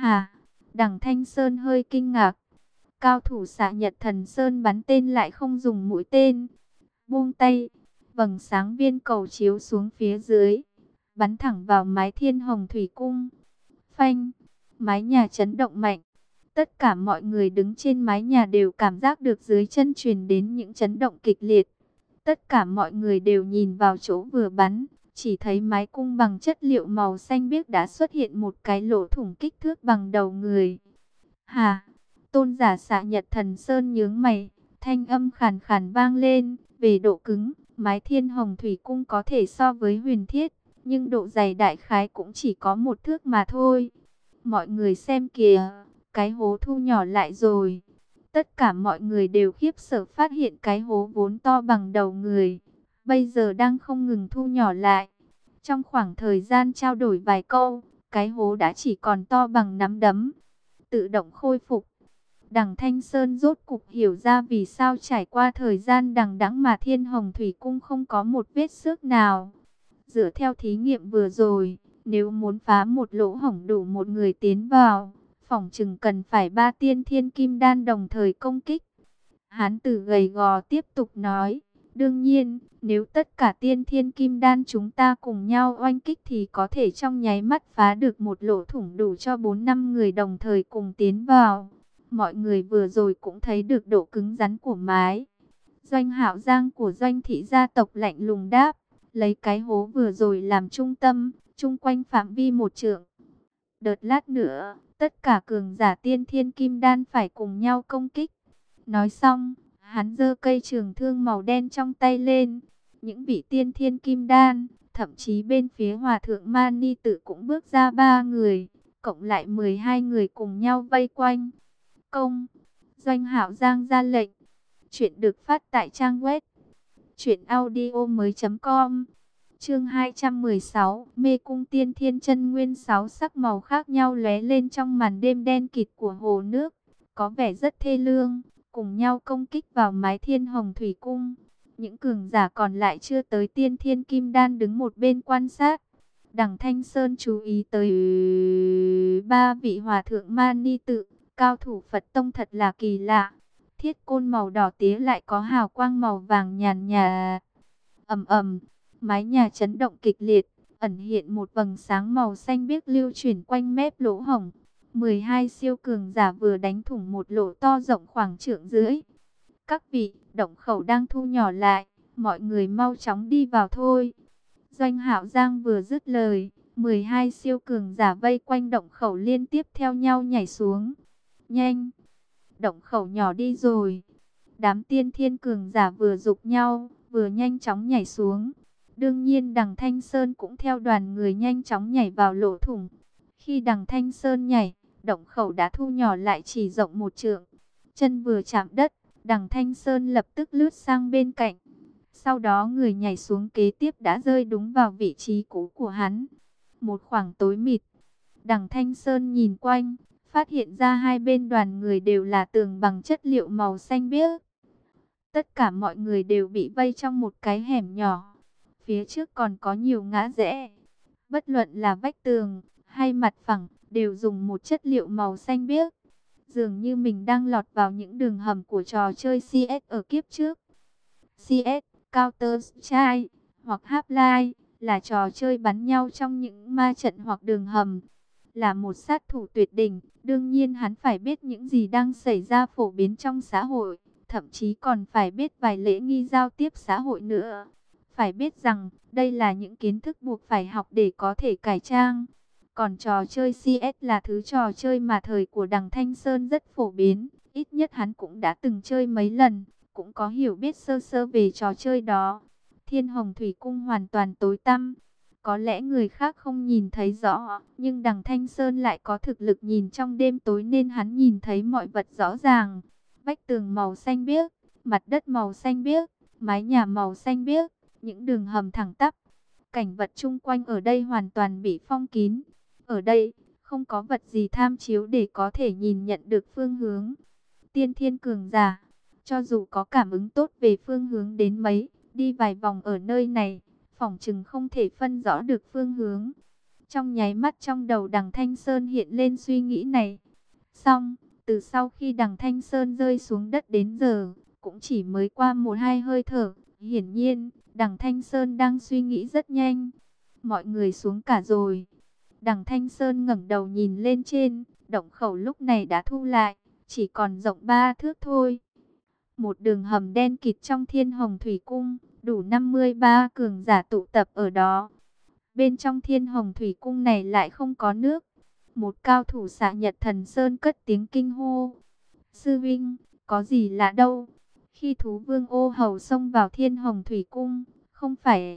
Hả? Đằng Thanh Sơn hơi kinh ngạc. Cao thủ xạ Nhật Thần Sơn bắn tên lại không dùng mũi tên. Buông tay, vầng sáng viên cầu chiếu xuống phía dưới, bắn thẳng vào mái Thiên Hồng Thủy Cung. Phanh, mái nhà chấn động mạnh. Tất cả mọi người đứng trên mái nhà đều cảm giác được dưới chân truyền đến những chấn động kịch liệt. Tất cả mọi người đều nhìn vào chỗ vừa bắn, chỉ thấy mái cung bằng chất liệu màu xanh biếc đã xuất hiện một cái lỗ thủng kích thước bằng đầu người. Hà, tôn giả xạ Nhật Thần Sơn nhướng mày, thanh âm khàn khàn vang lên, về độ cứng, mái Thiên Hồng Thủy Cung có thể so với huyền thiết, nhưng độ dày đại khái cũng chỉ có 1 thước mà thôi. Mọi người xem kìa, cái hố thu nhỏ lại rồi. Tất cả mọi người đều khiếp sợ phát hiện cái hố vốn to bằng đầu người, bây giờ đang không ngừng thu nhỏ lại. Trong khoảng thời gian trao đổi vài câu, cái hố đã chỉ còn to bằng nắm đấm, tự động khôi phục. Đằng Thanh Sơn rốt cục hiểu ra vì sao trải qua thời gian đằng đẵng mà Thiên Hồng Thủy Cung không có một vết xước nào. Dựa theo thí nghiệm vừa rồi, nếu muốn phá một lỗ hổng đủ một người tiến vào, phỏng chừng cần phải 3 tiên thiên kim đan đồng thời công kích. Hán tử gầy gò tiếp tục nói, đương nhiên, nếu tất cả tiên thiên kim đan chúng ta cùng nhau oanh kích thì có thể trong nháy mắt phá được một lỗ thủng đủ cho 4-5 người đồng thời cùng tiến vào. Mọi người vừa rồi cũng thấy được độ cứng rắn của mái. Doanh Hạo Giang của Doanh thị gia tộc lạnh lùng đáp, lấy cái hố vừa rồi làm trung tâm, chung quanh phạm vi 1 trượng. Đợt lát nữa, tất cả cường giả tiên thiên kim đan phải cùng nhau công kích. Nói xong, hắn giơ cây trường thương màu đen trong tay lên. Những vị tiên thiên kim đan, thậm chí bên phía hòa thượng Mani Tự cũng bước ra 3 người, cộng lại 12 người cùng nhau vây quanh. Công, Doanh Hạo Giang ra lệnh. Chuyện được phát tại trang web truyệnaudiomoi.com. Chương 216, Mê cung tiên thiên chân nguyên 6 sắc màu khác nhau lóe lên trong màn đêm đen kịt của hồ nước, có vẻ rất thê lương, cùng nhau công kích vào mái Thiên Hồng Thủy Cung. Những cường giả còn lại chưa tới tiên thiên kim đan đứng một bên quan sát. Đằng Thanh Sơn chú ý tới 3 vị hòa thượng Mani Tự, cao thủ Phật tông thật là kỳ lạ. Thiết côn màu đỏ tía lại có hào quang màu vàng nhàn nhạt. Ầm ầm, mái nhà chấn động kịch liệt, ẩn hiện một vầng sáng màu xanh biếc lưu chuyển quanh mép lỗ hổng. 12 siêu cường giả vừa đánh thủng một lỗ to rộng khoảng trượng rưỡi. Các vị, động khẩu đang thu nhỏ lại, mọi người mau chóng đi vào thôi. Doanh Hạo Giang vừa dứt lời, 12 siêu cường giả vây quanh động khẩu liên tiếp theo nhau nhảy xuống. Nhanh, động khẩu nhỏ đi rồi. Đám tiên thiên cường giả vừa giục nhau, vừa nhanh chóng nhảy xuống. Đương nhiên đằng Thanh Sơn cũng theo đoàn người nhanh chóng nhảy vào lỗ thủng. Khi đằng Thanh Sơn nhảy, động khẩu đã thu nhỏ lại chỉ rộng 1 trượng. Chân vừa chạm đất, đằng Thanh Sơn lập tức lướt sang bên cạnh. Sau đó người nhảy xuống kế tiếp đã rơi đúng vào vị trí cũ của hắn. Một khoảng tối mịt, đằng Thanh Sơn nhìn quanh, phát hiện ra hai bên đoàn người đều là tường bằng chất liệu màu xanh biếc. Tất cả mọi người đều bị vây trong một cái hẻm nhỏ. Phía trước còn có nhiều ngã rẽ. Bất luận là vách tường hay mặt phẳng đều dùng một chất liệu màu xanh biếc. Dường như mình đang lọt vào những đường hầm của trò chơi CS ở kiếp trước. CS, Counter-Strike hoặc Half-Life là trò chơi bắn nhau trong những ma trận hoặc đường hầm. Là một sát thủ tuyệt đỉnh, đương nhiên hắn phải biết những gì đang xảy ra phổ biến trong xã hội. Thậm chí còn phải biết vài lễ nghi giao tiếp xã hội nữa. Phải biết rằng, đây là những kiến thức buộc phải học để có thể cải trang. Còn trò chơi CS là thứ trò chơi mà thời của đằng Thanh Sơn rất phổ biến. Ít nhất hắn cũng đã từng chơi mấy lần, cũng có hiểu biết sơ sơ về trò chơi đó. Thiên Hồng Thủy Cung hoàn toàn tối tăm. Có lẽ người khác không nhìn thấy rõ, nhưng đằng Thanh Sơn lại có thực lực nhìn trong đêm tối nên hắn nhìn thấy mọi vật rõ ràng. Vách tường màu xanh biếc, mặt đất màu xanh biếc, mái nhà màu xanh biếc, những đường hầm thẳng tắp. Cảnh vật chung quanh ở đây hoàn toàn bị phong kín. Ở đây, không có vật gì tham chiếu để có thể nhìn nhận được phương hướng. Tiên thiên cường giả, cho dù có cảm ứng tốt về phương hướng đến mấy, đi vài vòng ở nơi này, phỏng chừng không thể phân rõ được phương hướng. Trong nháy mắt trong đầu Đằng Thanh Sơn hiện lên suy nghĩ này. Xong, từ sau khi Đằng Thanh Sơn rơi xuống đất đến giờ, cũng chỉ mới qua 1-2 hơi thở. Hiển nhiên, Đằng Thanh Sơn đang suy nghĩ rất nhanh. Mọi người xuống cả rồi. Đằng Thanh Sơn ngẩng đầu nhìn lên trên, động khẩu lúc này đã thu lại, chỉ còn rộng 3 thước thôi. Một đường hầm đen kịt trong Thiên Hồng Thủy Cung, đủ 53 cường giả tụ tập ở đó. Bên trong Thiên Hồng Thủy Cung này lại không có nước. Một cao thủ xạ Nhật Thần Sơn cất tiếng kinh hô. Sư vinh, có gì lạ đâu. Khi thú vương Ô Hầu xông vào Thiên Hồng Thủy Cung, không phải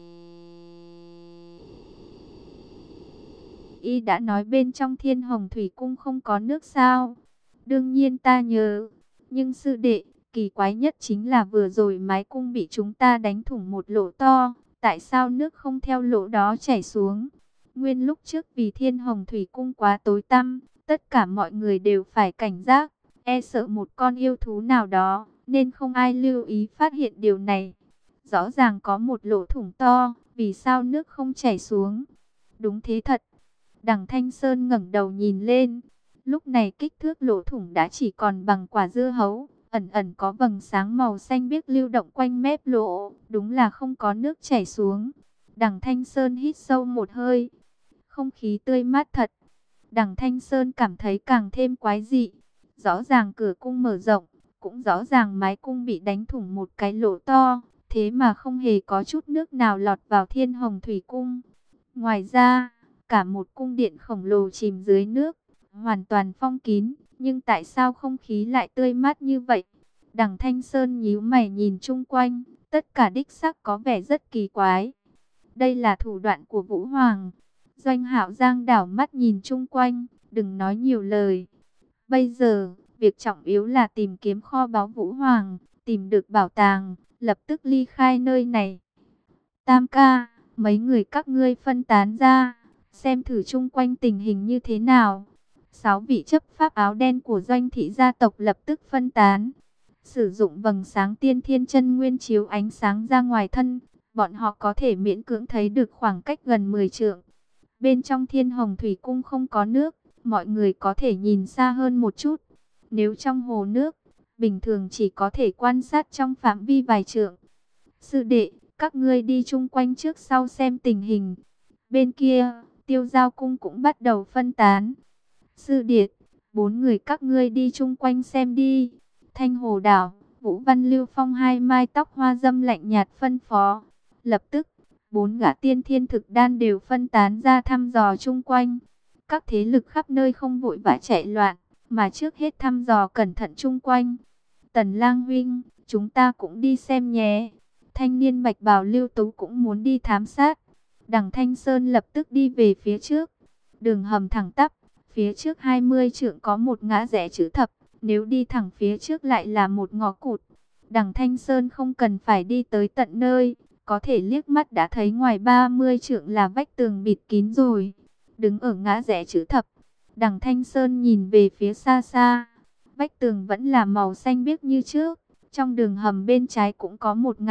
y đã nói bên trong Thiên Hồng Thủy Cung không có nước sao? Đương nhiên ta nhớ. Nhưng sư đệ, kỳ quái nhất chính là vừa rồi mái cung bị chúng ta đánh thủng một lỗ to. Tại sao nước không theo lỗ đó chảy xuống? Nguyên lúc trước vì Thiên Hồng Thủy Cung quá tối tăm, tất cả mọi người đều phải cảnh giác, e sợ một con yêu thú nào đó, nên không ai lưu ý phát hiện điều này. Rõ ràng có một lỗ thủng to, vì sao nước không chảy xuống? Đúng thế thật. Đằng Thanh Sơn ngẩng đầu nhìn lên. Lúc này kích thước lỗ thủng đã chỉ còn bằng quả dưa hấu, ẩn ẩn có vầng sáng màu xanh biếc lưu động quanh mép lỗ, đúng là không có nước chảy xuống. Đằng Thanh Sơn hít sâu một hơi. Không khí tươi mát thật. Đằng Thanh Sơn cảm thấy càng thêm quái dị. Rõ ràng cửa cung mở rộng, cũng rõ ràng mái cung bị đánh thủng một cái lỗ to, thế mà không hề có chút nước nào lọt vào Thiên Hồng Thủy Cung. Ngoài ra, cả một cung điện khổng lồ chìm dưới nước, hoàn toàn phong kín, nhưng tại sao không khí lại tươi mát như vậy? Đằng Thanh Sơn nhíu mày nhìn chung quanh, tất cả đích xác có vẻ rất kỳ quái. Đây là thủ đoạn của Vũ Hoàng. Doanh Hạo Giang đảo mắt nhìn chung quanh, đừng nói nhiều lời. Bây giờ, việc trọng yếu là tìm kiếm kho báu Vũ Hoàng, tìm được bảo tàng, lập tức ly khai nơi này. Tam ca, mấy người các ngươi phân tán ra, xem thử chung quanh tình hình như thế nào. 6 vị chấp pháp áo đen của Doanh thị gia tộc lập tức phân tán. Sử dụng vầng sáng tiên thiên chân nguyên chiếu ánh sáng ra ngoài thân, bọn họ có thể miễn cưỡng thấy được khoảng cách gần 10 trượng. Bên trong Thiên Hồng Thủy Cung không có nước, mọi người có thể nhìn xa hơn một chút. Nếu trong hồ nước, bình thường chỉ có thể quan sát trong phạm vi vài trượng. Sư đệ, các ngươi đi chung quanh trước sau xem tình hình. Bên kia, Tiêu Giao Cung cũng bắt đầu phân tán. Sư điệt, 4 người các ngươi đi chung quanh xem đi. Thanh Hồ Đảo, Vũ Văn Lưu Phong hai mai tóc hoa dâm lạnh nhạt phân phó. Lập tức, 4 gã tiên thiên thực đan đều phân tán ra thăm dò chung quanh. Các thế lực khắp nơi không vội vã chạy loạn, mà trước hết thăm dò cẩn thận chung quanh. Tần Lang huynh, chúng ta cũng đi xem nhé. Thanh niên bạch bào Lưu Tú cũng muốn đi thám sát. Đằng Thanh Sơn lập tức đi về phía trước. Đường hầm thẳng tắp, phía trước 20 trượng có một ngã rẽ chữ thập. Nếu đi thẳng phía trước lại là một ngõ cụt. Đằng Thanh Sơn không cần phải đi tới tận nơi, có thể liếc mắt đã thấy ngoài 30 trượng là vách tường bịt kín rồi. Đứng ở ngã rẽ chữ thập, Đằng Thanh Sơn nhìn về phía xa xa. Vách tường vẫn là màu xanh biếc như trước. Trong đường hầm bên trái cũng có một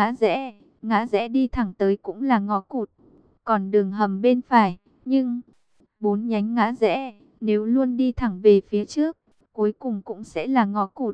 ngã rẽ đi thẳng tới cũng là ngõ cụt. Còn đường hầm bên phải, nhưng 4 nhánh ngã rẽ, nếu luôn đi thẳng về phía trước, cuối cùng cũng sẽ là ngõ cụt.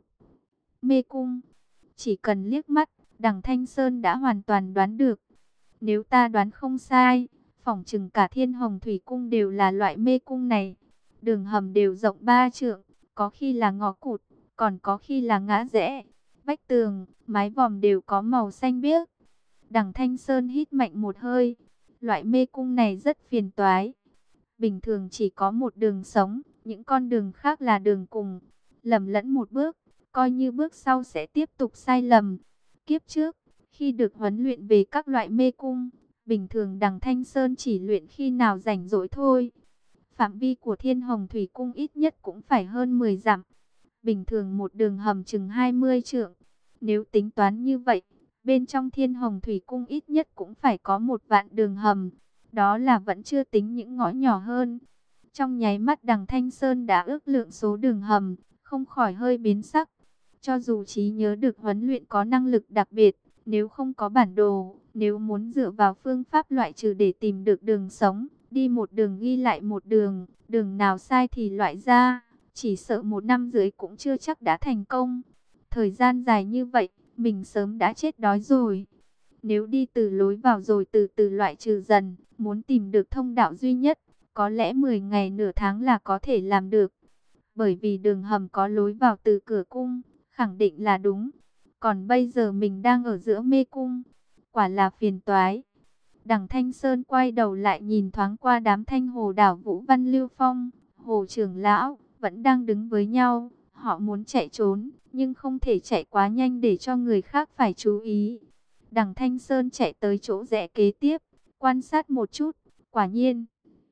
Mê cung, chỉ cần liếc mắt, Đằng Thanh Sơn đã hoàn toàn đoán được. Nếu ta đoán không sai, phỏng chừng cả Thiên Hồng Thủy Cung đều là loại mê cung này. Đường hầm đều rộng 3 trượng, có khi là ngõ cụt, còn có khi là ngã rẽ. Vách tường, mái vòm đều có màu xanh biếc. Đằng Thanh Sơn hít mạnh một hơi. Loại mê cung này rất phiền toái. Bình thường chỉ có một đường sống, những con đường khác là đường cùng. Lầm lẫn một bước, coi như bước sau sẽ tiếp tục sai lầm. Kiếp trước, khi được huấn luyện về các loại mê cung, bình thường Đằng Thanh Sơn chỉ luyện khi nào rảnh rỗi thôi. Phạm vi của Thiên Hồng Thủy Cung ít nhất cũng phải hơn 10 dặm. Bình thường một đường hầm chừng 20 trượng. Nếu tính toán như vậy, bên trong Thiên Hồng Thủy Cung ít nhất cũng phải có 1 vạn đường hầm. Đó là vẫn chưa tính những ngõ nhỏ hơn. Trong nháy mắt Đằng Thanh Sơn đã ước lượng số đường hầm, không khỏi hơi biến sắc. Cho dù trí nhớ được huấn luyện có năng lực đặc biệt, nếu không có bản đồ, nếu muốn dựa vào phương pháp loại trừ để tìm được đường sống, đi một đường ghi lại một đường, đường nào sai thì loại ra, chỉ sợ 1 năm rưỡi cũng chưa chắc đã thành công. Thời gian dài như vậy, mình sớm đã chết đói rồi. Nếu đi từ lối vào rồi từ từ loại trừ dần, muốn tìm được thông đạo duy nhất, có lẽ 10 ngày nửa tháng là có thể làm được. Bởi vì đường hầm có lối vào từ cửa cung, khẳng định là đúng. Còn bây giờ mình đang ở giữa mê cung, quả là phiền toái. Đằng Thanh Sơn quay đầu lại nhìn thoáng qua đám Thanh Hồ Đảo Vũ Văn Lưu Phong, Hồ trưởng lão vẫn đang đứng với nhau. Họ muốn chạy trốn, nhưng không thể chạy quá nhanh để cho người khác phải chú ý. Đằng Thanh Sơn chạy tới chỗ rẽ kế tiếp, quan sát một chút, quả nhiên.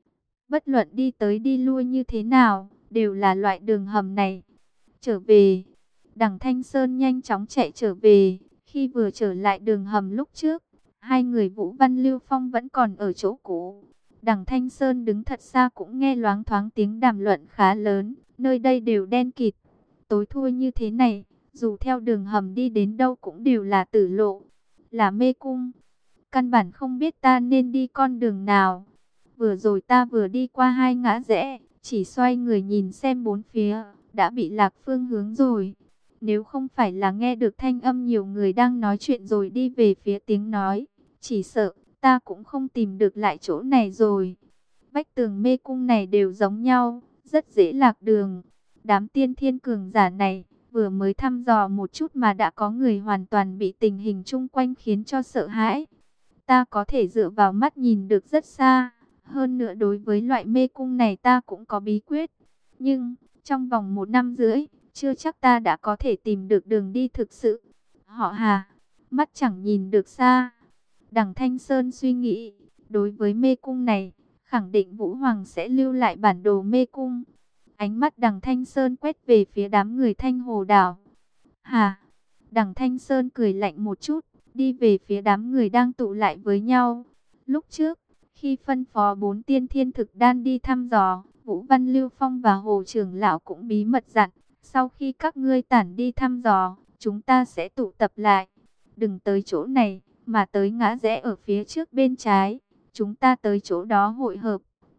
Bất luận đi tới đi lui như thế nào, đều là loại đường hầm này. Trở về, đằng Thanh Sơn nhanh chóng chạy trở về. Khi vừa trở lại đường hầm lúc trước, hai người Vũ Văn Lưu Phong vẫn còn ở chỗ cũ. Đằng Thanh Sơn đứng thật xa cũng nghe loáng thoáng tiếng đàm luận khá lớn. Nơi đây đều đen kịt, tối thui như thế này, dù theo đường hầm đi đến đâu cũng đều là tử lộ, là mê cung. Căn bản không biết ta nên đi con đường nào. Vừa rồi ta vừa đi qua 2 ngã rẽ, chỉ xoay người nhìn xem bốn phía, đã bị lạc phương hướng rồi. Nếu không phải là nghe được thanh âm nhiều người đang nói chuyện rồi đi về phía tiếng nói, chỉ sợ ta cũng không tìm được lại chỗ này rồi. Vách tường mê cung này đều giống nhau, rất dễ lạc đường. Đám tiên thiên cường giả này vừa mới thăm dò một chút mà đã có người hoàn toàn bị tình hình chung quanh khiến cho sợ hãi. Ta có thể dựa vào mắt nhìn được rất xa. Hơn nữa đối với loại mê cung này ta cũng có bí quyết. Nhưng trong vòng 1 năm rưỡi, chưa chắc ta đã có thể tìm được đường đi thực sự. Họ Hà, mắt chẳng nhìn được xa. Đằng Thanh Sơn suy nghĩ, đối với mê cung này, khẳng định Vũ Hoàng sẽ lưu lại bản đồ mê cung. Ánh mắt đằng Thanh Sơn quét về phía đám người Thanh Hồ Đảo. Hà, đằng Thanh Sơn cười lạnh một chút, đi về phía đám người đang tụ lại với nhau. Lúc trước, khi phân phó 4 tiên thiên thực đan đi thăm dò, Vũ Văn Lưu Phong và Hồ trưởng lão cũng bí mật dặn, sau khi các ngươi tản đi thăm dò, chúng ta sẽ tụ tập lại. Đừng tới chỗ này, mà tới ngã rẽ ở phía trước bên trái, chúng ta tới chỗ đó hội hợp.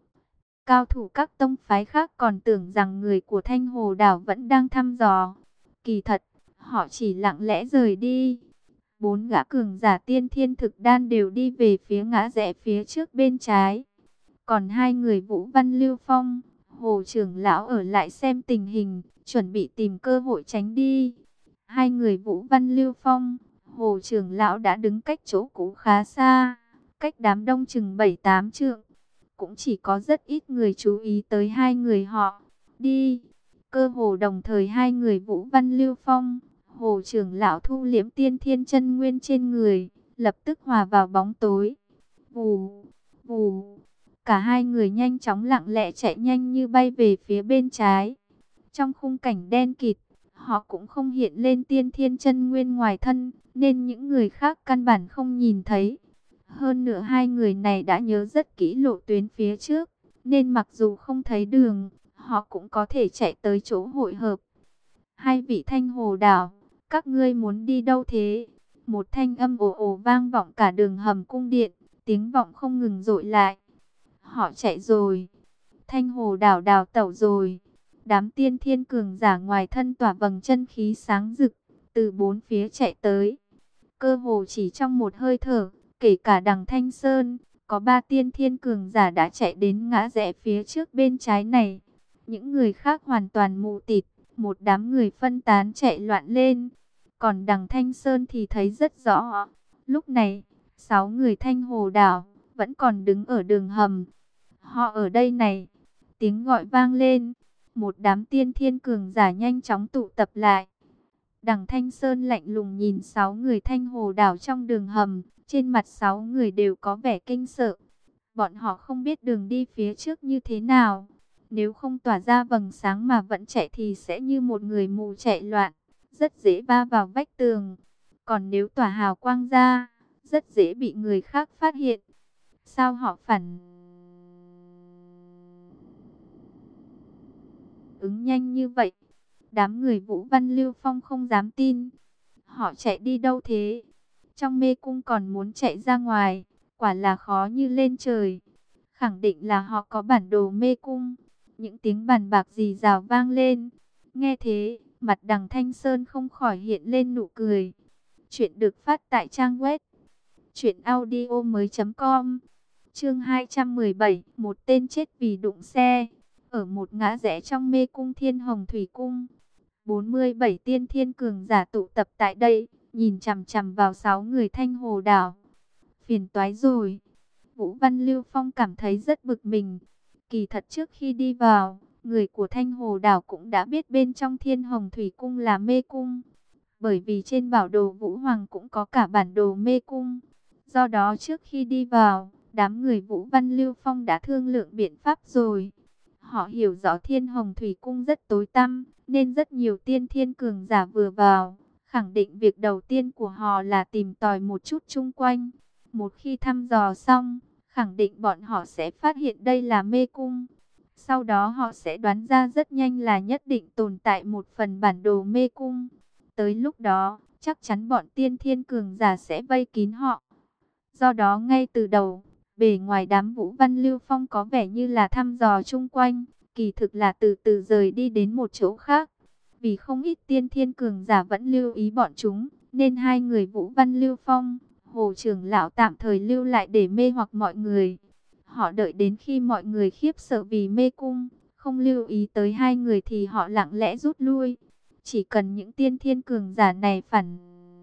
Cao thủ các tông phái khác còn tưởng rằng người của Thanh Hồ Đảo vẫn đang thăm dò. Kỳ thật, họ chỉ lặng lẽ rời đi. 4 gã cường giả tiên thiên thực đan đều đi về phía ngã rẽ phía trước bên trái. Còn 2 người Vũ Văn Lưu Phong, Hồ trưởng lão ở lại xem tình hình, chuẩn bị tìm cơ hội tránh đi. 2 người Vũ Văn Lưu Phong, Hồ trưởng lão đã đứng cách chỗ cũ khá xa, cách đám đông chừng 7-8 trượng. Cũng chỉ có rất ít người chú ý tới 2 người họ. Đi! Cơ hồ đồng thời 2 người Vũ Văn Lưu Phong, Hồ trưởng lão thu liễm tiên thiên chân nguyên trên người, lập tức hòa vào bóng tối. Vù, vù, cả 2 người nhanh chóng lặng lẽ chạy nhanh như bay về phía bên trái. Trong khung cảnh đen kịt, họ cũng không hiện lên tiên thiên chân nguyên ngoài thân, nên những người khác căn bản không nhìn thấy. Hơn nữa 2 người này đã nhớ rất kỹ lộ tuyến phía trước, nên mặc dù không thấy đường, họ cũng có thể chạy tới chỗ hội hợp. 2 vị Thanh Hồ Đảo, các ngươi muốn đi đâu thế? Một thanh âm ồ ồ vang vọng cả đường hầm cung điện, tiếng vọng không ngừng dội lại. Họ chạy rồi. Thanh Hồ Đảo đào tẩu rồi. Đám tiên thiên cường giả ngoài thân tỏa vầng chân khí sáng rực, từ 4 phía chạy tới. Cơ hồ chỉ trong một hơi thở, kể cả đằng Thanh Sơn, có 3 tiên thiên cường giả đã chạy đến ngã rẽ phía trước bên trái này. Những người khác hoàn toàn mù tịt, một đám người phân tán chạy loạn lên. Còn đằng Thanh Sơn thì thấy rất rõ. Lúc này, 6 người Thanh Hồ Đảo vẫn còn đứng ở đường hầm. Họ ở đây này. Tiếng gọi vang lên. Một đám tiên thiên cường giả nhanh chóng tụ tập lại. Đằng Thanh Sơn lạnh lùng nhìn 6 người Thanh Hồ Đảo trong đường hầm. Trên mặt 6 người đều có vẻ kinh sợ. Bọn họ không biết đường đi phía trước như thế nào. Nếu không tỏa ra vầng sáng mà vẫn chạy thì sẽ như một người mù chạy loạn, rất dễ va vào vách tường. Còn nếu tỏa hào quang ra, rất dễ bị người khác phát hiện. Sao họ phản ứng nhanh như vậy? Đám người Vũ Văn Lưu Phong không dám tin. Họ chạy đi đâu thế? Trong mê cung còn muốn chạy ra ngoài, quả là khó như lên trời. khẳng định là họ có bản đồ mê cung. Những tiếng bàn bạc rì rào vang lên. Nghe thế, mặt Đằng Thanh Sơn không khỏi hiện lên nụ cười. Chuyện được phát tại trang web truyệnaudiomoi.com. Chương 217, một tên chết vì đụng xe. Ở một ngã rẽ trong mê cung Thiên Hồng Thủy Cung, 47 tiên thiên cường giả tụ tập tại đây, nhìn chằm chằm vào 6 người Thanh Hồ Đảo. Phiền toái rồi. Vũ Văn Lưu Phong cảm thấy rất bực mình. Kỳ thật trước khi đi vào, người của Thanh Hồ Đảo cũng đã biết bên trong Thiên Hồng Thủy Cung là mê cung. Bởi vì trên bảo đồ Vũ Hoàng cũng có cả bản đồ mê cung. Do đó trước khi đi vào, đám người Vũ Văn Lưu Phong đã thương lượng biện pháp rồi. Họ hiểu rõ Thiên Hồng Thủy Cung rất tối tăm, nên rất nhiều tiên thiên cường giả vừa vào, khẳng định việc đầu tiên của họ là tìm tòi một chút chung quanh. Một khi thăm dò xong, khẳng định bọn họ sẽ phát hiện đây là mê cung. Sau đó họ sẽ đoán ra rất nhanh là nhất định tồn tại một phần bản đồ mê cung. Tới lúc đó, chắc chắn bọn tiên thiên cường giả sẽ vây kín họ. Do đó ngay từ đầu, bề ngoài đám Vũ Văn Lưu Phong có vẻ như là thăm dò chung quanh, kỳ thực là từ từ rời đi đến một chỗ khác. Vì không ít tiên thiên cường giả vẫn lưu ý bọn chúng, nên hai người Vũ Văn Lưu Phong, Hồ trưởng lão tạm thời lưu lại để mê hoặc mọi người. Họ đợi đến khi mọi người khiếp sợ vì mê cung, không lưu ý tới hai người thì họ lặng lẽ rút lui. Chỉ cần những tiên thiên cường giả này phản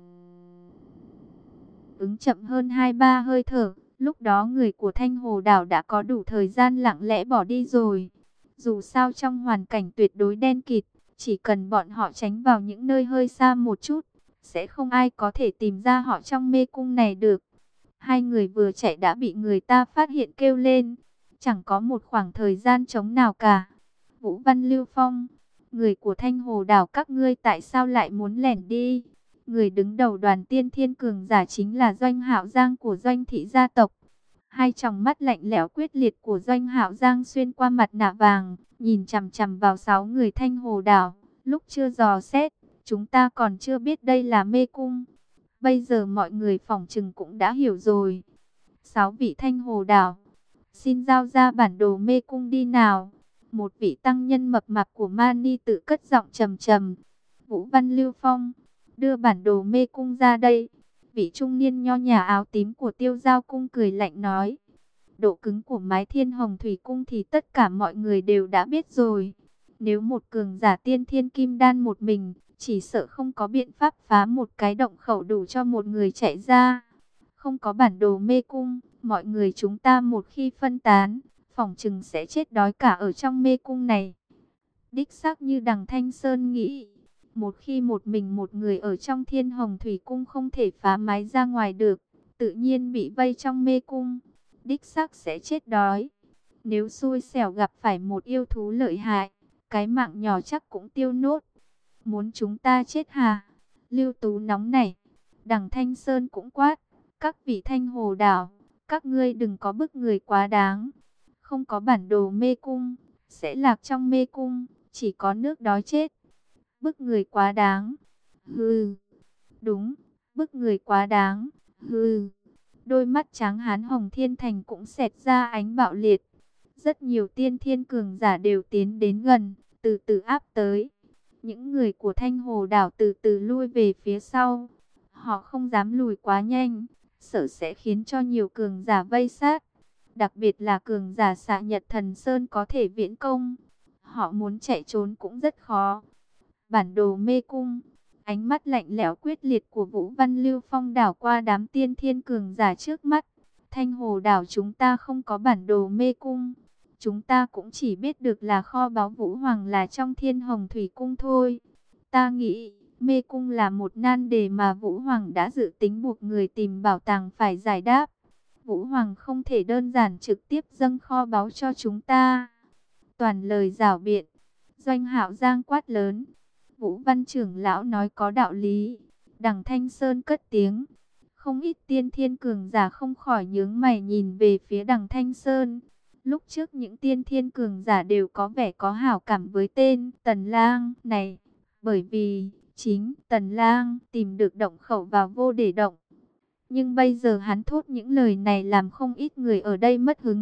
ứng chậm hơn 2-3 hơi thở, lúc đó người của Thanh Hồ Đảo đã có đủ thời gian lặng lẽ bỏ đi rồi. Dù sao trong hoàn cảnh tuyệt đối đen kịt, chỉ cần bọn họ tránh vào những nơi hơi xa một chút, sẽ không ai có thể tìm ra họ trong mê cung này được. Hai người vừa chạy đã bị người ta phát hiện kêu lên, chẳng có một khoảng thời gian trống nào cả. Vũ Văn Lưu Phong, người của Thanh Hồ Đảo các ngươi tại sao lại muốn lẻn đi? Người đứng đầu đoàn tiên thiên cường giả chính là Doanh Hạo Giang của Doanh thị gia tộc. Hai tròng mắt lạnh lẽo quyết liệt của Doanh Hạo Giang xuyên qua mặt nạ vàng, nhìn chằm chằm vào 6 người Thanh Hồ Đảo. Lúc chưa dò xét, chúng ta còn chưa biết đây là mê cung. Bây giờ mọi người phỏng chừng cũng đã hiểu rồi. 6 vị Thanh Hồ Đảo, xin giao ra bản đồ mê cung đi nào. Một vị tăng nhân mập mạp của Mani tự cất giọng trầm trầm. Vũ Văn Lưu Phong, đưa bản đồ mê cung ra đây. Vị trung niên nho nhã áo tím của Tiêu Giao cung cười lạnh nói. Độ cứng của mái Thiên Hồng Thủy Cung thì tất cả mọi người đều đã biết rồi. Nếu một cường giả tiên thiên kim đan một mình, chỉ sợ không có biện pháp phá một cái động khẩu đủ cho một người chạy ra. Không có bản đồ mê cung, mọi người chúng ta một khi phân tán, phỏng chừng sẽ chết đói cả ở trong mê cung này. Đích xác như Đằng Thanh Sơn nghĩ, một khi một mình một người ở trong Thiên Hồng Thủy Cung không thể phá mái ra ngoài được, tự nhiên bị vây trong mê cung, đích xác sẽ chết đói. Nếu xui xẻo gặp phải một yêu thú lợi hại, cái mạng nhỏ chắc cũng tiêu nốt. Muốn chúng ta chết hả? Lưu Tú nóng nảy. Đằng Thanh Sơn cũng quát, các vị Thanh Hồ Đảo, các ngươi đừng có bức người quá đáng. Không có bản đồ mê cung, sẽ lạc trong mê cung, chỉ có nước đói chết. Bức người quá đáng. Hừ. Đúng, bức người quá đáng. Hừ. Đôi mắt trắng hán Hồng Thiên Thành cũng xẹt ra ánh bạo liệt. Rất nhiều tiên thiên cường giả đều tiến đến gần, từ từ áp tới. Những người của Thanh Hồ Đảo từ từ lui về phía sau. Họ không dám lùi quá nhanh, sợ sẽ khiến cho nhiều cường giả vây sát. Đặc biệt là cường giả Xạ Nhật Thần Sơn có thể viễn công. Họ muốn chạy trốn cũng rất khó. Bản đồ mê cung. Ánh mắt lạnh lẽo quyết liệt của Vũ Văn Lưu Phong đảo qua đám tiên thiên cường giả trước mắt. Thanh Hồ Đảo chúng ta không có bản đồ mê cung. Chúng ta cũng chỉ biết được là kho báu Vũ Hoàng là trong Thiên Hồng Thủy Cung thôi. Ta nghĩ mê cung là một nan đề mà Vũ Hoàng đã dự tính buộc người tìm bảo tàng phải giải đáp. Vũ Hoàng không thể đơn giản trực tiếp dâng kho báu cho chúng ta. Toàn lời giảo biện. Doanh Hạo Giang quát lớn. Vũ Văn trưởng lão nói có đạo lý. Đằng Thanh Sơn cất tiếng. Không ít tiên thiên cường giả không khỏi nhướng mày nhìn về phía Đằng Thanh Sơn. Lúc trước những tiên thiên cường giả đều có vẻ có hảo cảm với tên Tần Lang này. Bởi vì chính Tần Lang tìm được động khẩu vào vô để động. Nhưng bây giờ hắn thốt những lời này làm không ít người ở đây mất hứng.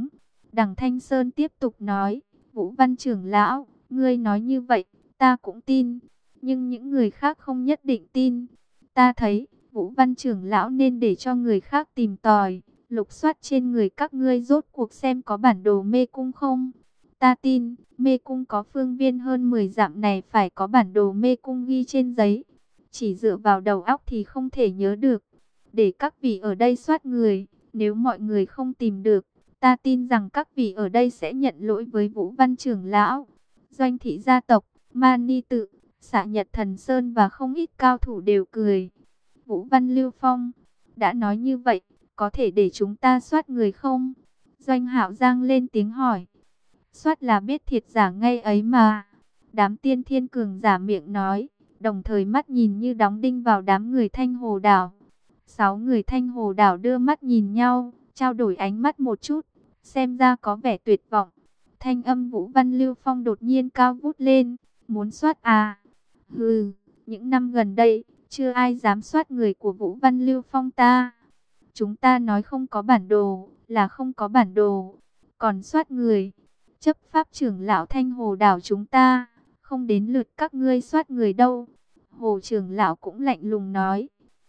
Đằng Thanh Sơn tiếp tục nói, Vũ Văn trưởng lão, ngươi nói như vậy, ta cũng tin, nhưng những người khác không nhất định tin. Ta thấy, Vũ Văn trưởng lão nên để cho người khác tìm tòi, lục soát trên người các ngươi rốt cuộc xem có bản đồ mê cung không. Ta tin, mê cung có phương viên hơn 10 dặm này phải có bản đồ mê cung ghi trên giấy. Chỉ dựa vào đầu óc thì không thể nhớ được. Để các vị ở đây soát người, nếu mọi người không tìm được, ta tin rằng các vị ở đây sẽ nhận lỗi với Vũ Văn trưởng lão. Doanh thị gia tộc, Mani Tự, Xạ Nhật Thần Sơn và không ít cao thủ đều cười. Vũ Văn Lưu Phong, đã nói như vậy, có thể để chúng ta soát người không? Doanh Hạo Giang lên tiếng hỏi. Soát là biết thiệt giả ngay ấy mà. Đám tiên thiên cường giả miệng nói, đồng thời mắt nhìn như đóng đinh vào đám người Thanh Hồ Đảo. 6 người Thanh Hồ Đảo đưa mắt nhìn nhau, trao đổi ánh mắt một chút, xem ra có vẻ tuyệt vọng. Thanh âm Vũ Văn Lưu Phong đột nhiên cao vút lên, muốn soát à? Hừ, những năm gần đây, chưa ai dám soát người của Vũ Văn Lưu Phong ta. Chúng ta nói không có bản đồ, là không có bản đồ. Còn soát người, chấp pháp trưởng lão Thanh Hồ Đảo chúng ta, không đến lượt các ngươi soát người đâu. Hồ trưởng lão cũng lạnh lùng nói.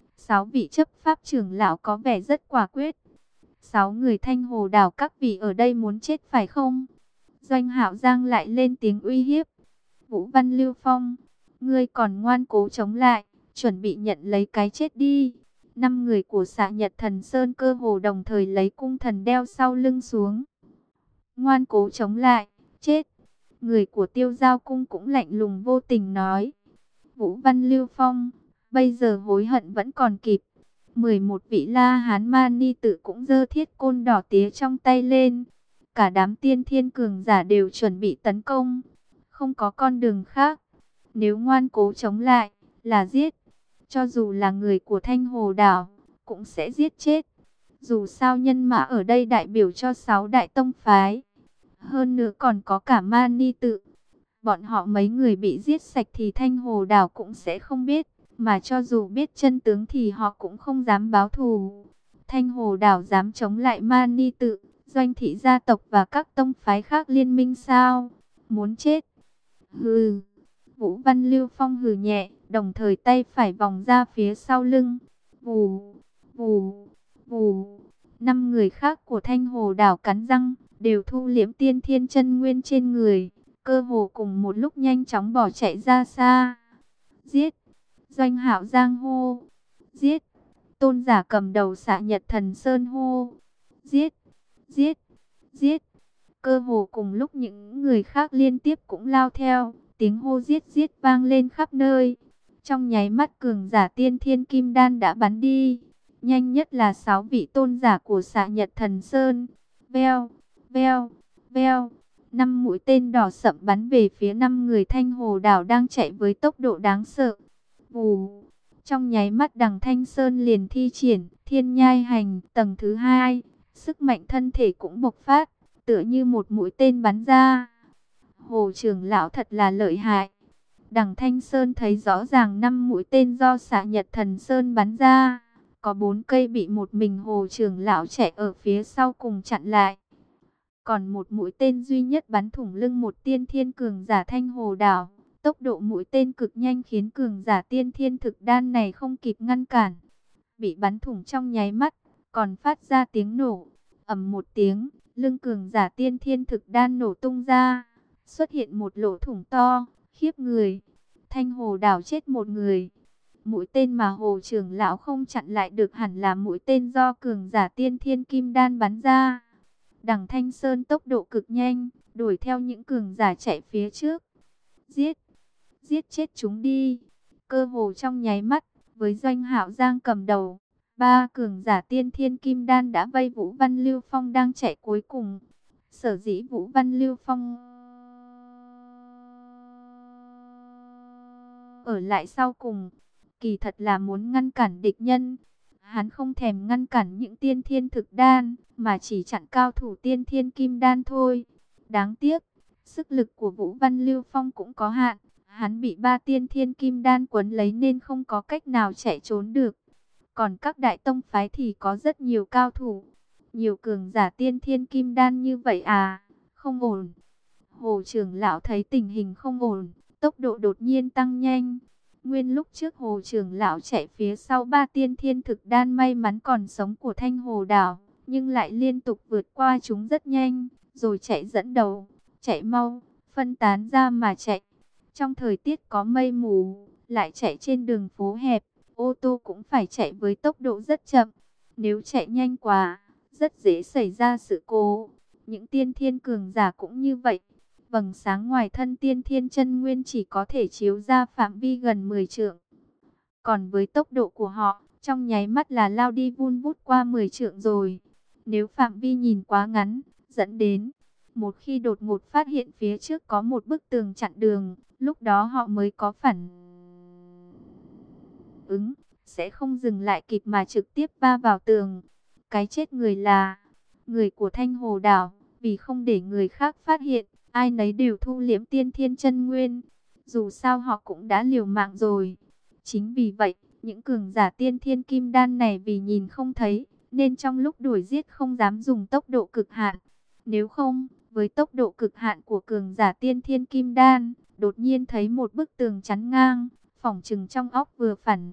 6 vị chấp pháp trưởng lão có vẻ rất quả quyết. 6 người Thanh Hồ Đảo các vị ở đây muốn chết phải không? Doanh Hạo Giang lại lên tiếng uy hiếp. Vũ Văn Lưu Phong, ngươi còn ngoan cố chống lại, chuẩn bị nhận lấy cái chết đi. 5 người của Xạ Nhật Thần Sơn cơ hồ đồng thời lấy cung thần đeo sau lưng xuống. Ngoan cố chống lại, chết. Người của Tiêu Giao Cung cũng lạnh lùng vô tình nói. Vũ Văn Lưu Phong, bây giờ hối hận vẫn còn kịp. 11 vị La Hán Mani Tự cũng giơ thiết côn đỏ tía trong tay lên. Cả đám tiên thiên cường giả đều chuẩn bị tấn công. Không có con đường khác. Nếu ngoan cố chống lại, là giết. Cho dù là người của Thanh Hồ Đảo, cũng sẽ giết chết. Dù sao nhân mã ở đây đại biểu cho 6 đại tông phái. Hơn nữa còn có cả Mani Tự. Bọn họ mấy người bị giết sạch thì Thanh Hồ Đảo cũng sẽ không biết. Mà cho dù biết chân tướng thì họ cũng không dám báo thù. Thanh Hồ Đảo dám chống lại Mani Tự, Doanh thị gia tộc và các tông phái khác liên minh sao? Muốn chết? Hừ. Vũ Văn Lưu Phong hừ nhẹ, đồng thời tay phải vòng ra phía sau lưng. Vù, vù, vù. 5 người khác của Thanh Hồ Đảo cắn răng, đều thu liễm tiên thiên chân nguyên trên người, cơ hồ cùng một lúc nhanh chóng bỏ chạy ra xa. Giết! Doanh Hạo Giang hô. Giết! Tôn giả cầm đầu Xạ Nhật Thần Sơn hô. Giết! Giết! Giết! Cơ hồ cùng lúc những người khác liên tiếp cũng lao theo, tiếng hô giết giết vang lên khắp nơi. Trong nháy mắt cường giả tiên thiên kim đan đã bắn đi. Nhanh nhất là 6 vị tôn giả của Xạ Nhật Thần Sơn. Veo, veo, veo. 5 mũi tên đỏ sậm bắn về phía 5 người Thanh Hồ Đảo đang chạy với tốc độ đáng sợ. Vù. Trong nháy mắt đằng Thanh Sơn liền thi triển Thiên Nhai Hành tầng thứ 2. Sức mạnh thân thể cũng bộc phát, tựa như một mũi tên bắn ra. Hồ trưởng lão thật là lợi hại. Đằng Thanh Sơn thấy rõ ràng 5 mũi tên do Xạ Nhật Thần Sơn bắn ra. Có 4 cây bị một mình Hồ trưởng lão chạy ở phía sau cùng chặn lại. Còn một mũi tên duy nhất bắn thủng lưng một tiên thiên cường giả Thanh Hồ Đảo. Tốc độ mũi tên cực nhanh khiến cường giả tiên thiên thực đan này không kịp ngăn cản. Bị bắn thủng trong nháy mắt, còn phát ra tiếng nổ. Ầm một tiếng, lưng cường giả tiên thiên thực đan nổ tung ra. Xuất hiện một lỗ thủng to, khiếp người. Thanh Hồ Đảo chết một người. Mũi tên mà Hồ trưởng lão không chặn lại được hẳn là mũi tên do cường giả tiên thiên kim đan bắn ra. Đằng Thanh Sơn tốc độ cực nhanh, đuổi theo những cường giả chạy phía trước. Giết! Giết chết chúng đi! Cơ hồ trong nháy mắt, với Doanh Hạo Giang cầm đầu, 3 cường giả tiên thiên kim đan đã vây Vũ Văn Lưu Phong đang chạy cuối cùng. Sở dĩ Vũ Văn Lưu Phong ở lại sau cùng, kỳ thật là muốn ngăn cản địch nhân. Hắn không thèm ngăn cản những tiên thiên thực đan, mà chỉ chặn cao thủ tiên thiên kim đan thôi. Đáng tiếc, sức lực của Vũ Văn Lưu Phong cũng có hạn. Hắn bị 3 tiên thiên kim đan quấn lấy nên không có cách nào chạy trốn được. Còn các đại tông phái thì có rất nhiều cao thủ. Nhiều cường giả tiên thiên kim đan như vậy à? Không ổn. Hồ trưởng lão thấy tình hình không ổn, tốc độ đột nhiên tăng nhanh. Nguyên lúc trước Hồ trưởng lão chạy phía sau ba tiên thiên thực đan may mắn còn sống của Thanh Hồ đảo, nhưng lại liên tục vượt qua chúng rất nhanh, rồi chạy dẫn đầu, chạy mau, phân tán ra mà chạy. Trong thời tiết có mây mù, lại chạy trên đường phố hẹp, ô tô cũng phải chạy với tốc độ rất chậm. Nếu chạy nhanh quá, rất dễ xảy ra sự cố. Những tiên thiên cường giả cũng như vậy. Vầng sáng ngoài thân tiên thiên chân nguyên chỉ có thể chiếu ra phạm vi gần 10 trượng. Còn với tốc độ của họ, trong nháy mắt là lao đi vun vút qua 10 trượng rồi. Nếu phạm vi nhìn quá ngắn, dẫn đến một khi đột ngột phát hiện phía trước có một bức tường chặn đường, lúc đó họ mới có phản ứng, sẽ không dừng lại kịp mà trực tiếp va vào tường. Cái chết người là người của Thanh Hồ đảo, vì không để người khác phát hiện, ai nấy đều thu liễm tiên thiên chân nguyên. Dù sao họ cũng đã liều mạng rồi. Chính vì vậy, những cường giả tiên thiên kim đan này vì nhìn không thấy, nên trong lúc đuổi giết không dám dùng tốc độ cực hạn. Nếu không, với tốc độ cực hạn của cường giả tiên thiên kim đan, đột nhiên thấy một bức tường chắn ngang, phỏng chừng trong óc vừa phản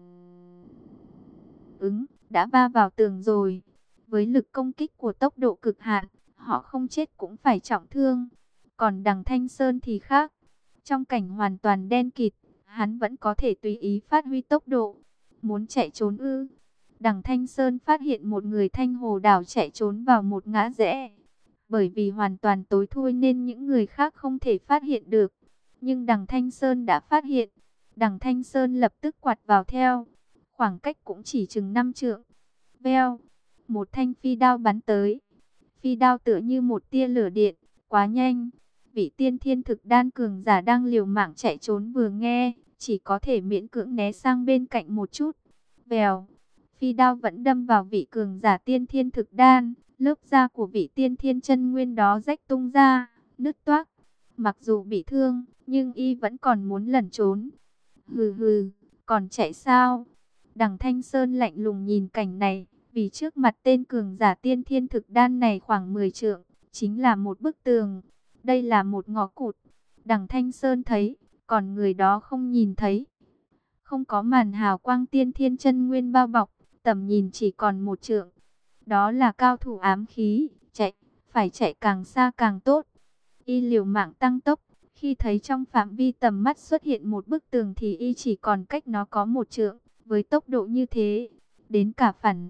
ứng, đã va vào tường rồi. Với lực công kích của tốc độ cực hạn, họ không chết cũng phải trọng thương. Còn đằng Thanh Sơn thì khác. Trong cảnh hoàn toàn đen kịt, hắn vẫn có thể tùy ý phát huy tốc độ. Muốn chạy trốn ư? Đằng Thanh Sơn phát hiện một người Thanh Hồ đảo chạy trốn vào một ngã rẽ. Bởi vì hoàn toàn tối thui nên những người khác không thể phát hiện được. Nhưng đằng Thanh Sơn đã phát hiện. Đằng Thanh Sơn lập tức quạt vào theo. Khoảng cách cũng chỉ chừng 5 trượng. Veo, một thanh phi đao bắn tới. Phi đao tựa như một tia lửa điện, quá nhanh. Vị tiên thiên thực đan cường giả đang liều mạng chạy trốn vừa nghe, chỉ có thể miễn cưỡng né sang bên cạnh một chút. Vèo, phi đao vẫn đâm vào vị cường giả tiên thiên thực đan, lớp da của vị tiên thiên chân nguyên đó rách tung ra, nứt toác. Mặc dù bị thương, nhưng y vẫn còn muốn lẩn trốn. Hừ hừ, còn chạy sao? Đằng Thanh Sơn lạnh lùng nhìn cảnh này, vì trước mặt tên cường giả tiên thiên thực đan này khoảng 10 trượng, chính là một bức tường. Đây là một ngõ cụt. Đằng Thanh Sơn thấy, còn người đó không nhìn thấy. Không có màn hào quang tiên thiên chân nguyên bao bọc, tầm nhìn chỉ còn 1 trượng. Đó là cao thủ ám khí, chạy, phải chạy càng xa càng tốt. Y liều mạng tăng tốc, khi thấy trong phạm vi tầm mắt xuất hiện một bức tường thì y chỉ còn cách nó có 1 trượng. Với tốc độ như thế, đến cả phản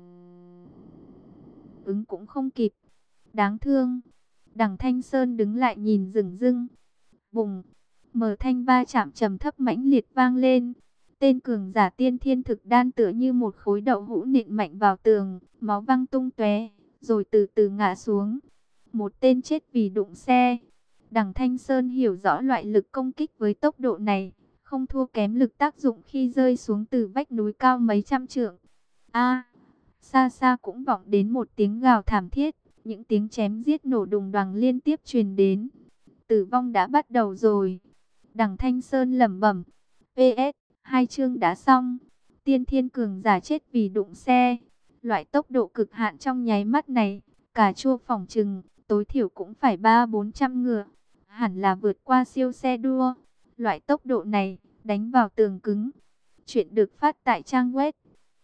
ứng cũng không kịp. Đáng thương. Đằng Thanh Sơn đứng lại nhìn rừng rưng. Bùng, mở thanh va chạm trầm thấp mãnh liệt vang lên. Tên cường giả tiên thiên thực đan tựa như một khối đậu hũ nện mạnh vào tường, máu văng tung tóe, rồi từ từ ngã xuống. Một tên chết vì đụng xe. Đằng Thanh Sơn hiểu rõ loại lực công kích với tốc độ này, không thua kém lực tác dụng khi rơi xuống từ vách núi cao mấy trăm trượng. A, xa xa cũng vọng đến một tiếng gào thảm thiết, những tiếng chém giết nổ đùng đoàng liên tiếp truyền đến. Tử vong đã bắt đầu rồi. Đằng Thanh Sơn lẩm bẩm. PS, 2 chương đã xong. Tiên thiên cường giả chết vì đụng xe. Loại tốc độ cực hạn trong nháy mắt này, cà chua phỏng chừng, tối thiểu cũng phải 300-400 ngựa. Hẳn là vượt qua siêu xe đua. Loại tốc độ này, đánh vào tường cứng. Chuyện được phát tại trang web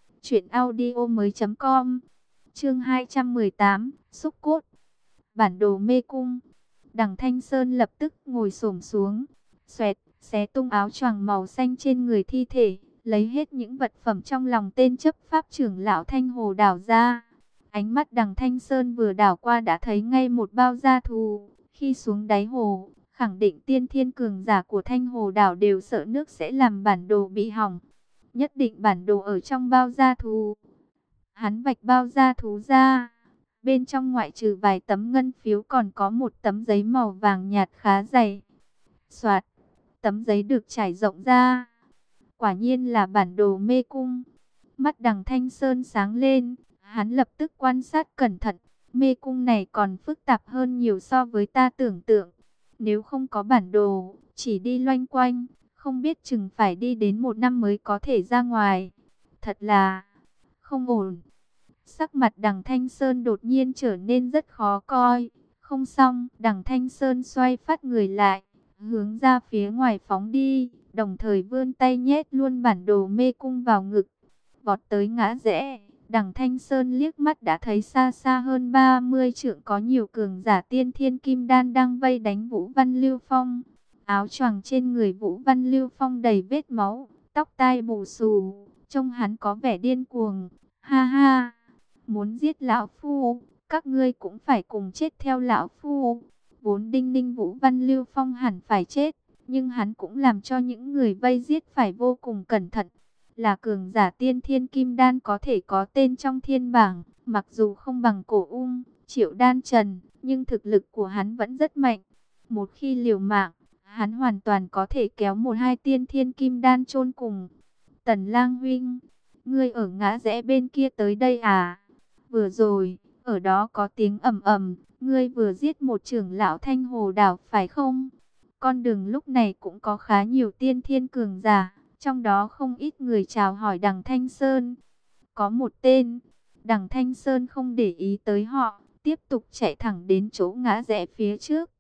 truyệnaudiomoi.com. Chương 218, xúc cốt. Bản đồ mê cung. Đằng Thanh Sơn lập tức ngồi xổm xuống, xoẹt, xé tung áo choàng màu xanh trên người thi thể, lấy hết những vật phẩm trong lòng tên chấp pháp trưởng lão Thanh Hồ đảo ra. Ánh mắt đằng Thanh Sơn vừa đảo qua đã thấy ngay một bao da thú. Khi xuống đáy hồ, khẳng định tiên thiên cường giả của Thanh Hồ đảo đều sợ nước sẽ làm bản đồ bị hỏng. Nhất định bản đồ ở trong bao da thú. Hắn vạch bao da thú ra. Bên trong ngoại trừ vài tấm ngân phiếu còn có một tấm giấy màu vàng nhạt khá dày. Soạt, tấm giấy được trải rộng ra. Quả nhiên là bản đồ mê cung. Mắt đằng Thanh Sơn sáng lên, hắn lập tức quan sát cẩn thận. Mê cung này còn phức tạp hơn nhiều so với ta tưởng tượng. Nếu không có bản đồ, chỉ đi loanh quanh, không biết chừng phải đi đến 1 năm mới có thể ra ngoài. Thật là không ổn. Sắc mặt Đằng Thanh Sơn đột nhiên trở nên rất khó coi. Không xong, Đằng Thanh Sơn xoay phát người lại, hướng ra phía ngoài phóng đi, đồng thời vươn tay nhét luôn bản đồ mê cung vào ngực, vọt tới ngã rẽ. Đằng Thanh Sơn liếc mắt đã thấy xa xa hơn 30 trượng có nhiều cường giả tiên thiên kim đan đang vây đánh Vũ Văn Lưu Phong. Áo choàng trên người Vũ Văn Lưu Phong đầy vết máu, tóc tai bù xù, trông hắn có vẻ điên cuồng. Ha ha, muốn giết lão phu, các ngươi cũng phải cùng chết theo lão phu. Vốn đinh ninh Vũ Văn Lưu Phong hẳn phải chết, nhưng hắn cũng làm cho những người vây giết phải vô cùng cẩn thận. Là cường giả tiên thiên kim đan có thể có tên trong thiên bảng, mặc dù không bằng Cổ Ung, Triệu Đan Trần, nhưng thực lực của hắn vẫn rất mạnh. Một khi liều mạng, hắn hoàn toàn có thể kéo một hai tiên thiên kim đan chôn cùng. Tần Lang huynh, ngươi ở ngã rẽ bên kia tới đây à? Vừa rồi, ở đó có tiếng ầm ầm, ngươi vừa giết một trưởng lão Thanh Hồ Đảo phải không? Con đường lúc này cũng có khá nhiều tiên thiên cường giả, trong đó không ít người chào hỏi Đằng Thanh Sơn. Có một tên, Đằng Thanh Sơn không để ý tới họ, tiếp tục chạy thẳng đến chỗ ngã rẽ phía trước.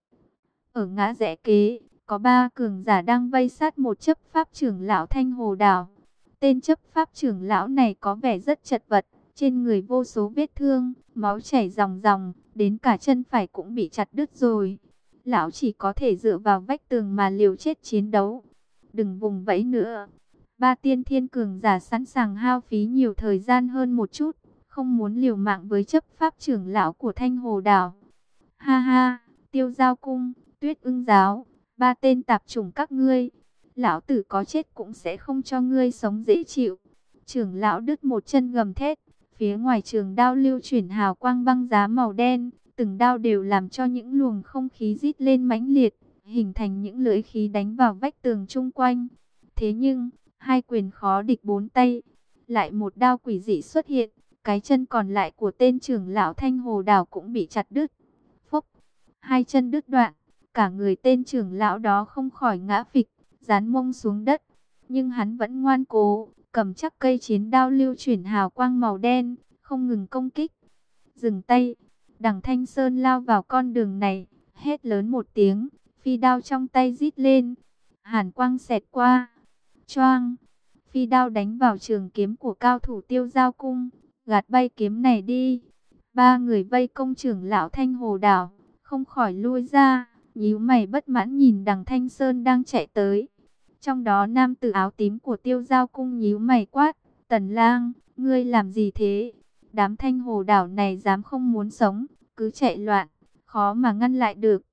Ở ngã rẽ kế, có 3 cường giả đang vây sát một chấp pháp trưởng lão Thanh Hồ Đảo. Tên chấp pháp trưởng lão này có vẻ rất chật vật, trên người vô số vết thương, máu chảy ròng ròng, đến cả chân phải cũng bị chặt đứt rồi. Lão chỉ có thể dựa vào vách tường mà liều chết chiến đấu. Đừng vùng vẫy nữa. 3 tiên thiên cường giả sẵn sàng hao phí nhiều thời gian hơn một chút, không muốn liều mạng với chấp pháp trưởng lão của Thanh Hồ Đảo. Ha ha, Tiêu Giao Cung, Tuyết Ưng Giáo, 3 tên tạp chủng các ngươi, lão tử có chết cũng sẽ không cho ngươi sống dễ chịu. Trưởng lão đứt một chân gầm thét, phía ngoài trường đao lưu chuyển hào quang băng giá màu đen, từng đao đều làm cho những luồng không khí rít lên mãnh liệt, hình thành những lưỡi khí đánh vào vách tường chung quanh. Thế nhưng, 2 quyền khó địch 4 tay, lại một đao quỷ dị xuất hiện, cái chân còn lại của tên trưởng lão Thanh Hồ Đảo cũng bị chặt đứt. Phốc, 2 chân đứt đoạn, cả người tên trưởng lão đó không khỏi ngã phịch, dán mông xuống đất, nhưng hắn vẫn ngoan cố, cầm chắc cây chiến đao lưu chuyển hào quang màu đen, không ngừng công kích. Dừng tay, Đằng Thanh Sơn lao vào con đường này, hét lớn một tiếng, phi đao trong tay rít lên, hàn quang xẹt qua, choang, phi đao đánh vào trường kiếm của cao thủ Tiêu Giao Cung, gạt bay kiếm này đi. 3 người vây công trưởng lão Thanh Hồ Đảo, không khỏi lui ra, nhíu mày bất mãn nhìn Đằng Thanh Sơn đang chạy tới. Trong đó nam tử áo tím của Tiêu Giao Cung nhíu mày quát, Tần Lang, ngươi làm gì thế? Đám Thanh Hồ Đảo này dám không muốn sống, cứ chạy loạn, khó mà ngăn lại được.